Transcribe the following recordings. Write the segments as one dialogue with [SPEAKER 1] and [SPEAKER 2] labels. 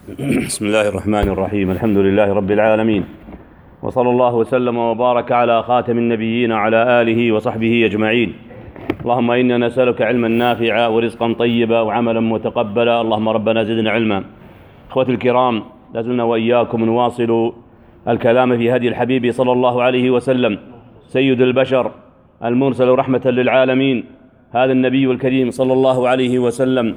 [SPEAKER 1] بسم الله الرحمن الرحيم. الحمد لله رب العالمين، وصلى الله وسلم وبارك على خاتم النبيين وعلى آله وصحبه أجمعين. اللهم إنا نسألك علما نافعا ورزقا طيبا وعملا متقبلا. اللهم ربنا زدنا علما. اخوتي الكرام، لازلنا وإياكم نواصل الكلام في هدي الحبيب صلى الله عليه وسلم، سيد البشر المرسل رحمة للعالمين، هذا النبي الكريم صلى الله عليه وسلم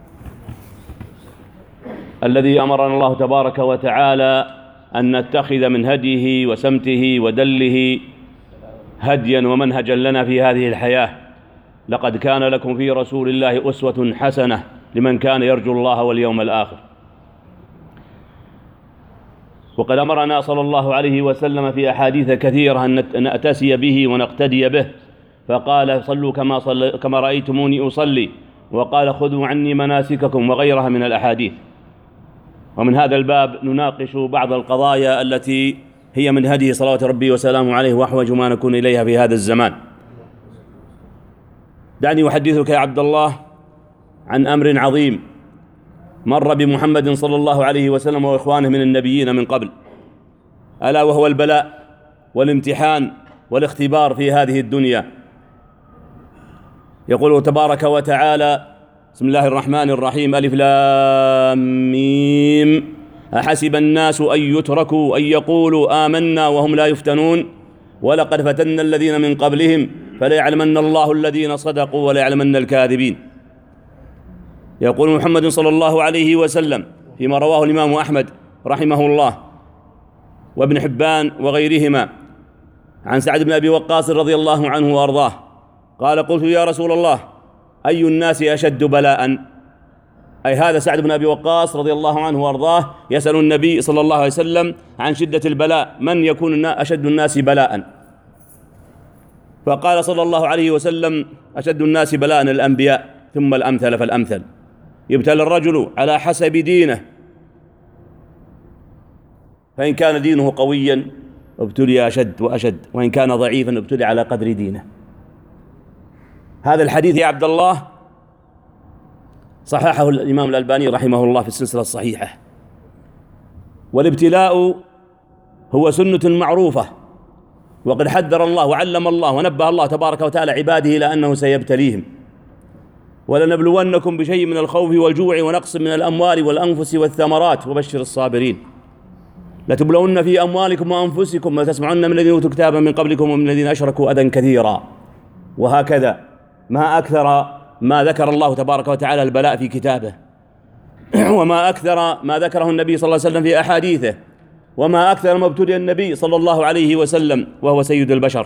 [SPEAKER 1] الذي أمرنا الله تبارك وتعالى أن نتخذ من هديه وسمته ودله هديا ومنهجا لنا في هذه الحياة. لقد كان لكم في رسول الله أسوة حسنة لمن كان يرجو الله واليوم الآخر. وقد أمرنا صلى الله عليه وسلم في أحاديث كثيرة أن نأتسي به ونقتدي به، فقال: صلوا كما رأيتموني أصلي، وقال: خذوا عني مناسككم، وغيرها من الأحاديث. ومن هذا الباب نناقش بعض القضايا التي هي من هديه صلوات ربي وسلامه عليه، وأحوج ما نكون إليها في هذا الزمان. دعني أحدثك يا عبد الله عن أمر عظيم مر بمحمد صلى الله عليه وسلم وإخوانه من النبيين من قبل، ألا وهو البلاء والامتحان والاختبار في هذه الدنيا. يقول تبارك وتعالى: بسم الله الرحمن الرحيم، ألف لام ميم، أحسب الناس أن يتركوا أن يقولوا آمنا وهم لا يفتنون، ولقد فتنا الذين من قبلهم فليعلمن الله الذين صدقوا وليعلمن الكاذبين. يقول محمد صلى الله عليه وسلم فيما رواه الإمام أحمد رحمه الله وابن حبان وغيرهما عن سعد بن أبي وقاص رضي الله عنه وأرضاه قال: قلت يا رسول الله، أي الناس أشد بلاء؟ أي هذا سعد بن أبي وقاص رضي الله عنه وأرضاه يسأل النبي صلى الله عليه وسلم عن شدة البلاء، من يكون أشد الناس بلاء؟ فقال صلى الله عليه وسلم: أشد الناس بلاء الأنبياء، ثم الأمثل فالأمثل. يبتلى الرجل على حسب دينه، فإن كان دينه قويا ابتلي أشد وأشد، وإن كان ضعيفا ابتلي على قدر دينه. هذا الحديث يا عبد الله صححه الإمام الألباني رحمه الله في السلسلة الصحيحة. والابتلاء هو سنة معروفة، وقد حذر الله وعلم الله ونبه الله تبارك وتعالى عباده إلى أنه سيبتليهم. ولنبلونكم بشيء من الخوف والجوع ونقص من الأموال والأنفس والثمرات وبشر الصابرين. لتبلون في أموالكم وأنفسكم وتسمعن من الذين أوتوا الكتاب من قبلكم ومن الذين أشركوا أذى كثيرا. وهكذا ما أكثر ما ذكر الله تبارك وتعالى البلاء في كتابه، وما أكثر ما ذكره النبي صلى الله عليه وسلم في أحاديثه، وما أكثر ما ابتلي النبي صلى الله عليه وسلم وهو سيد البشر.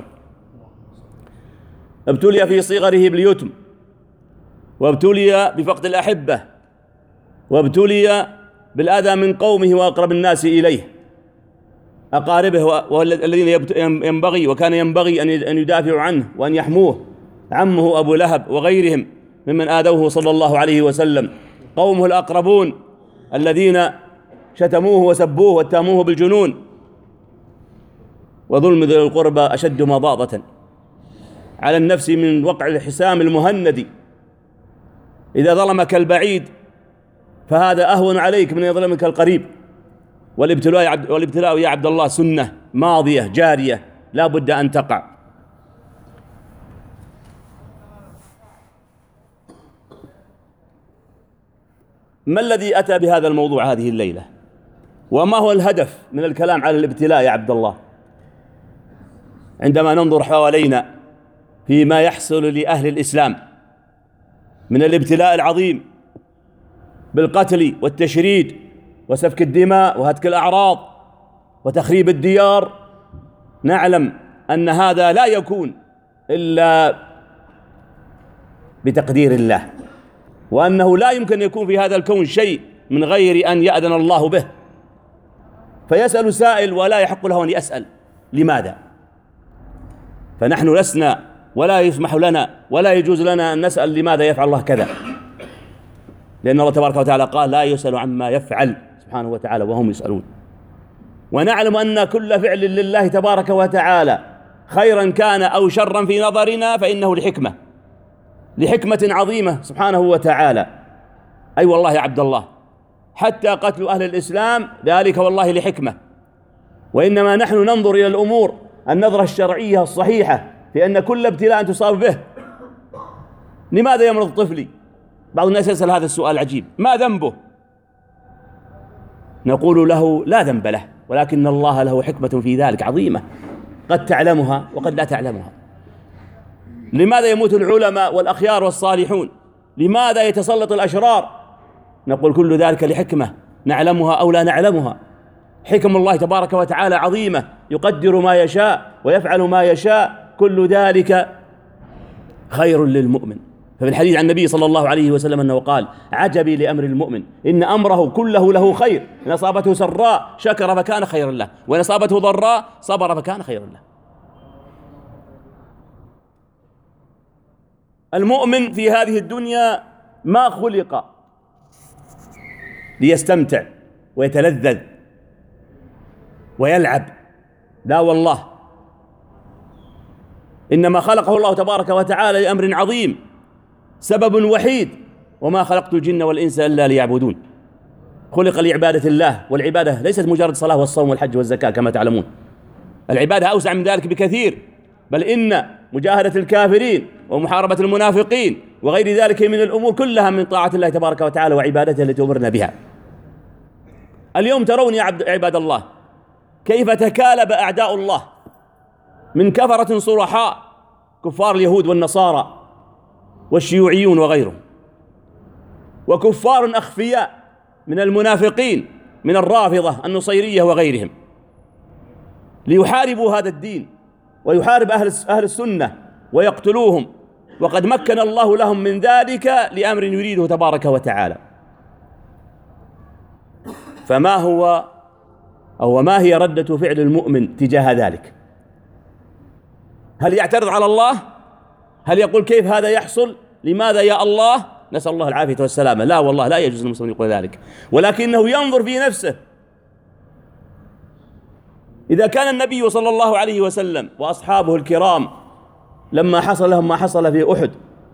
[SPEAKER 1] ابتلي في صغره باليتم، وابتلي بفقد الأحبة، وابتلي بالأذى من قومه وأقرب الناس إليه، أقاربه والذين ينبغي وكان ينبغي أن يدافعوا عنه وأن يحموه، عمه أبو لهب وغيرهم ممن آذوه صلى الله عليه وسلم، قومه الأقربون الذين شتموه وسبوه واتهموه بالجنون. وظلم ذي القربى أشد مضاضة على النفس من وقع الحسام المهند. إذا ظلمك البعيد فهذا أهون عليك من أن يظلمك القريب. والابتلاء يا عبد الله سنة ماضية جارية لا بد أن تقع. ما الذي أتى بهذا الموضوع هذه الليلة؟ وما هو الهدف من الكلام على الابتلاء يا عبد الله؟ عندما ننظر حوالينا فيما يحصل لأهل الإسلام من الابتلاء العظيم بالقتل والتشريد وسفك الدماء وهتك الأعراض وتخريب الديار، نعلم أن هذا لا يكون إلا بتقدير الله، وأنه لا يمكن يكون في هذا الكون شيء من غير أن يأذن الله به. فيسأل سائل ولا يحق له أن يسأل لماذا؟ فنحن لسنا ولا يسمح لنا ولا يجوز لنا أن نسأل لماذا يفعل الله كذا، لأن الله تبارك وتعالى قال: لا يسأل عما يفعل سبحانه وتعالى وهم يسألون. ونعلم أن كل فعل لله تبارك وتعالى خيرا كان أو شرا في نظرنا فإنه لحكمة عظيمة سبحانه وتعالى. أي والله يا عبد الله حتى قتل أهل الإسلام، ذلك والله لحكمة. وإنما نحن ننظر إلى الأمور النظرة الشرعية الصحيحة في أن كل ابتلاء تصاب به. لماذا يمرض طفلي؟ بعض الناس يسأل هذا السؤال العجيب: ما ذنبه؟ نقول له: لا ذنب له، ولكن الله له حكمة في ذلك عظيمة قد تعلمها وقد لا تعلمها. لماذا يموت العلماء والأخيار والصالحون؟ لماذا يتسلط الأشرار؟ نقول: كل ذلك لحكمة نعلمها أو لا نعلمها. حكم الله تبارك وتعالى عظيمة، يقدر ما يشاء ويفعل ما يشاء، كل ذلك خير للمؤمن. ففي الحديث عن النبي صلى الله عليه وسلم أنه قال: عجبي لأمر المؤمن، إن أمره كله له خير، إن أصابته سراء شكر فكان خيرا له، وإن أصابته ضراء صبر فكان خيرا له. المؤمن في هذه الدنيا ما خلق ليستمتع ويتلذذ ويلعب، لا والله، إنما خلقه الله تبارك وتعالى لأمر عظيم، سبب وحيد: وما خلقت الجن والإنس إلا ليعبدون. خلق لعبادة الله، والعبادة ليست مجرد الصلاة والصوم والحج والزكاة كما تعلمون، العبادة أوسع من ذلك بكثير، بل إن مجاهدة الكافرين ومحاربة المنافقين وغير ذلك من الأمور كلها من طاعة الله تبارك وتعالى وعبادته التي أمرنا بها. اليوم ترون يا عباد الله كيف تكالب أعداء الله من كفرة صرحاء، كفار اليهود والنصارى والشيوعيون وغيرهم، وكفار أخفياء من المنافقين من الرافضة النصيرية وغيرهم، ليحاربوا هذا الدين ويحارب أهل السنة ويقتلوهم، وقد مكن الله لهم من ذلك لأمر يريده تبارك وتعالى. فما هو أو ما هي ردة فعل المؤمن تجاه ذلك؟ هل يعترض على الله؟ هل يقول كيف هذا يحصل؟ لماذا يا الله؟ نسأل الله العافية والسلامة. لا والله، لا يجوز للمسلم يقول ذلك، ولكنه ينظر في نفسه. إذا كان النبي صلى الله عليه وسلم وأصحابه الكرام لما حصل لهم ما حصل في أحد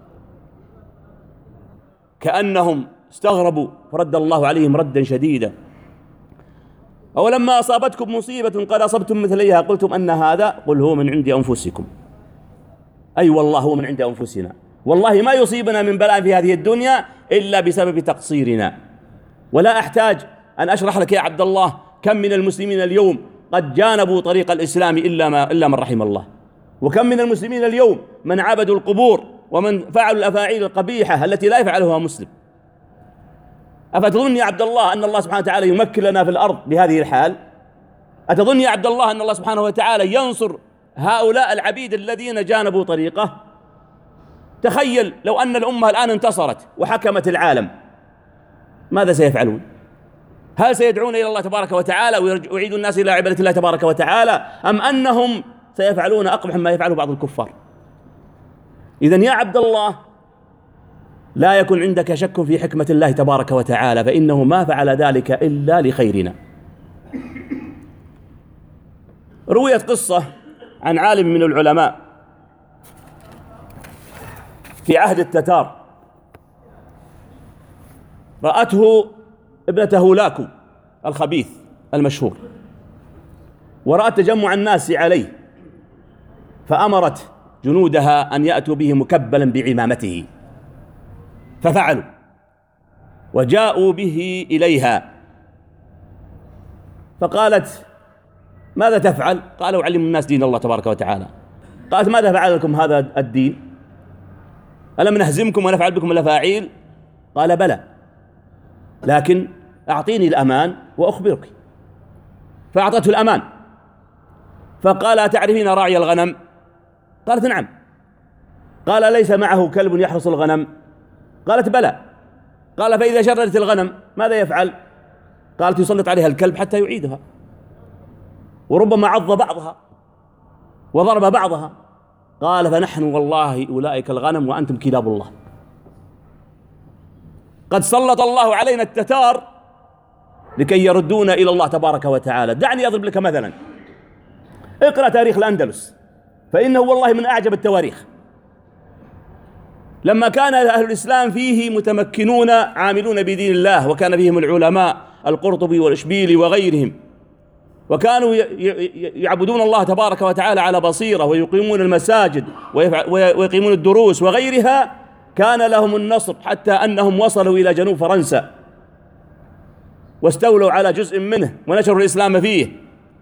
[SPEAKER 1] كأنهم استغربوا فرد الله عليهم ردا شديدا: أولما أصابتكم مصيبة قد أصبتم مثليها قلتم أن هذا، قل هو من عند أنفسكم. أي والله هو من عند أنفسنا، والله ما يصيبنا من بلاء في هذه الدنيا إلا بسبب تقصيرنا. ولا أحتاج أن أشرح لك يا عبد الله كم من المسلمين اليوم قد جانبوا طريق الإسلام إلا من رحم الله، وكم من المسلمين اليوم من عبدوا القبور ومن فعلوا الأفاعيل القبيحة التي لا يفعلها مسلم. أفتظن يا عبد الله أن الله سبحانه وتعالى يمكن لنا في الأرض بهذه الحال؟ أتظن يا عبد الله أن الله سبحانه وتعالى ينصر هؤلاء العبيد الذين جانبوا طريقه؟ تخيل لو أن الأمة الآن انتصرت وحكمت العالم، ماذا سيفعلون؟ هل سيدعون إلى الله تبارك وتعالى ويعيدوا الناس إلى عبادة الله تبارك وتعالى، أم أنهم سيفعلون أقبح مما يفعله بعض الكفار؟ إذن يا عبد الله لا يكن عندك شك في حكمة الله تبارك وتعالى، فإنه ما فعل ذلك إلا لخيرنا. رويت قصة عن عالم من العلماء في عهد التتار، رأته ابنة هولاكو الخبيث المشهور، ورأت تجمع الناس عليه، فأمرت جنودها أن يأتوا به مكبلا بعمامته، ففعلوا وجاءوا به إليها، فقالت: ماذا تفعل؟ قال: أعلم الناس دين الله تبارك وتعالى. قالت: ماذا فعل لكم هذا الدين؟ ألم نهزمكم ونفعل بكم الأفاعيل؟ قال: بلى، لكن أعطيني الأمان وأخبرك. فأعطته الأمان، فقال: أتعرفين راعي الغنم؟ قالت: نعم. قال: ليس معه كلب يحرس الغنم؟ قالت: بلى. قال: فإذا شردت الغنم ماذا يفعل؟ قالت: يسلط عليها الكلب حتى يعيدها، وربما عض بعضها وضرب بعضها. قال: فنحن والله أولئك الغنم وأنتم كلاب الله. قد سلط الله علينا التتار لكي يردونا إلى الله تبارك وتعالى. دعني أضرب لك مثلا، اقرأ تاريخ الأندلس، فإنه والله من أعجب التواريخ. لما كان أهل الإسلام فيه متمكنون عاملون بدين الله، وكان فيهم العلماء القرطبي والإشبيلي وغيرهم، وكانوا يعبدون الله تبارك وتعالى على بصيرة، ويقيمون المساجد ويقيمون الدروس وغيرها، كان لهم النصر، حتى أنهم وصلوا إلى جنوب فرنسا واستولوا على جزء منه ونشروا الإسلام فيه.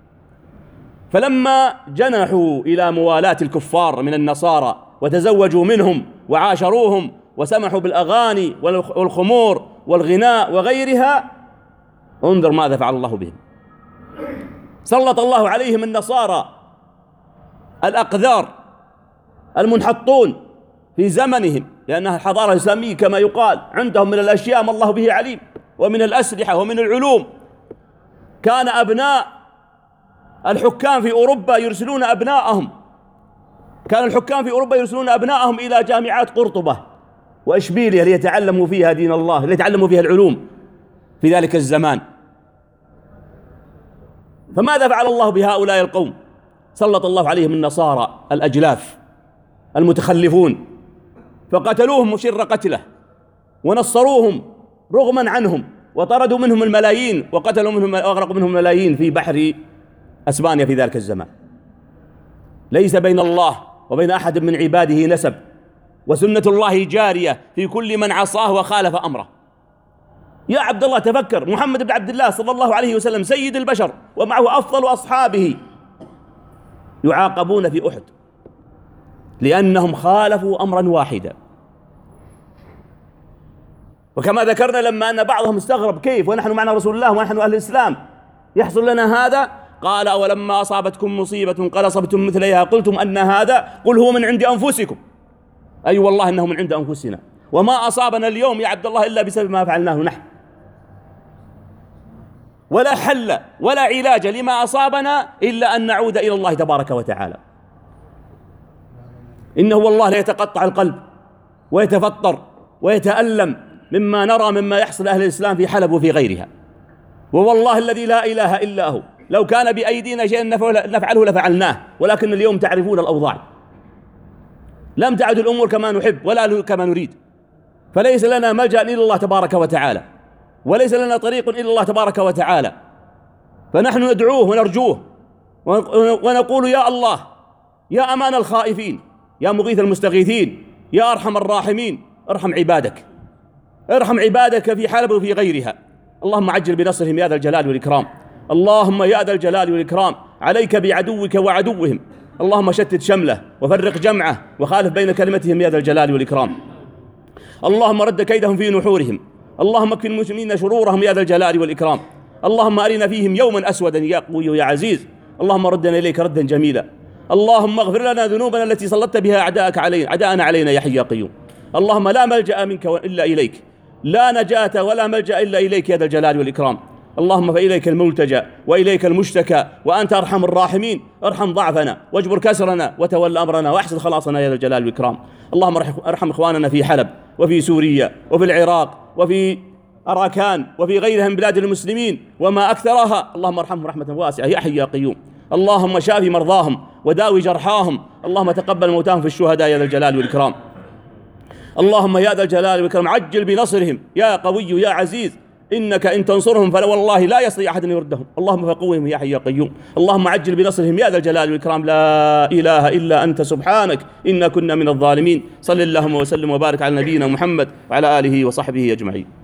[SPEAKER 1] فلما جنحوا إلى موالاة الكفار من النصارى وتزوجوا منهم وعاشروهم وسمحوا بالأغاني والخمور والغناء وغيرها، انظر ماذا فعل الله بهم. سلط الله عليهم النصارى الأقذار المنحطون في زمنهم، لأنها الحضارة الإسلامية كما يقال عندهم من الأشياء ما الله به عليم، ومن الأسلحة ومن العلوم. كان أبناء الحكام في أوروبا يرسلون أبناءهم، كان الحكام في أوروبا يرسلون أبناءهم إلى جامعات قرطبة وإشبيلية ليتعلموا فيها دين الله، ليتعلموا فيها العلوم في ذلك الزمان. فماذا فعل الله بهؤلاء القوم؟ سلط الله عليهم النصارى الأجلاف المتخلفون، فقتلوهم شر قتله، ونصروهم رغما عنهم، وطردوا منهم الملايين، وقتلوا منهم وأغرقوا منهم الملايين في بحر أسبانيا في ذلك الزمان. ليس بين الله وبين أحد من عباده نسب، وسنة الله جارية في كل من عصاه وخالف أمره. يا عبد الله تفكر، محمد بن عبد الله صلى الله عليه وسلم سيد البشر ومعه أفضل أصحابه يعاقبون في أحد لأنهم خالفوا أمرا واحدا. وكما ذكرنا لما أن بعضهم استغرب كيف ونحن معنا رسول الله ونحن أهل الإسلام يحصل لنا هذا، قال أولما أصابتكم مصيبة قد أصبتم مثليها قلتم أن هذا قل هو من عند أنفسكم، أي والله إنه من عند أنفسنا، وما أصابنا اليوم يا عبد الله إلا بسبب ما فعلناه نحن، ولا حل ولا علاج لما أصابنا إلا أن نعود إلى الله تبارك وتعالى. إنه والله لا يتقطع القلب ويتفطر ويتألم مما نرى مما يحصل أهل الإسلام في حلب وفي غيرها، ووالله الذي لا إله إلا هو لو كان بأيدينا شيء نفعله لفعلناه، ولكن اليوم تعرفون الأوضاع، لم تعد الأمور كما نحب ولا كما نريد، فليس لنا ملجأ إلا الله تبارك وتعالى، وليس لنا طريق إلا الله تبارك وتعالى. فنحن ندعوه ونرجوه ونقول يا الله، يا أمان الخائفين، يا مغيث المستغيثين، يا أرحم الراحمين، ارحم عبادك، ارحم عبادك في حلب وفي غيرها. اللهم عجل بنصرهم يا ذا الجلال والإكرام، اللهم يا ذا الجلال والإكرام عليك بعدوك وعدوهم، اللهم شتت شمله وفرق جمعه وخالف بين كلمتهم يا ذا الجلال والإكرام. اللهم رد كيدهم في نحورهم، اللهم اكفِ المسلمين شرورهم يا ذا الجلال والإكرام. اللهم أرنا فيهم يوما أسودا يا قوي يا عزيز، اللهم ردنا إليك ردا جميلا. اللهم اغفر لنا ذنوبنا التي سلطت بها أعداءنا علينا يا حي يا قيوم. اللهم لا ملجأ منك إلا إليك، لا نجاة ولا ملجأ إلا إليك يا ذا الجلال والإكرام. اللهم فإليك الملتجأ وإليك المشتكى وأنت أرحم الراحمين، ارحم ضعفنا واجبر كسرنا وتول أمرنا وأحسن خلاصنا يا ذا الجلال والإكرام. اللهم ارحم إخواننا في حلب وفي سوريا وفي العراق وفي أراكان وفي غيرها من بلاد المسلمين وما أكثرها، اللهم ارحمهم رحمة واسعة يا حي يا قيوم. اللهم شافي مرضاهم وداوي جرحاهم، اللهم تقبل موتاهم في الشهداء يا ذا الجلال والإكرام. اللهم يا ذا الجلال والإكرام عجل بنصرهم يا قوي يا عزيز، إنك إن تنصرهم فلا والله لا يستطيع أحد أن يردهم، اللهم فقوهم يا حي يا قيوم. اللهم عجل بنصرهم يا ذا الجلال والإكرام، لا إله إلا أنت سبحانك إنا كنا من الظالمين. صل اللهم وسلم وبارك على نبينا محمد وعلى آله وصحبه أجمعين.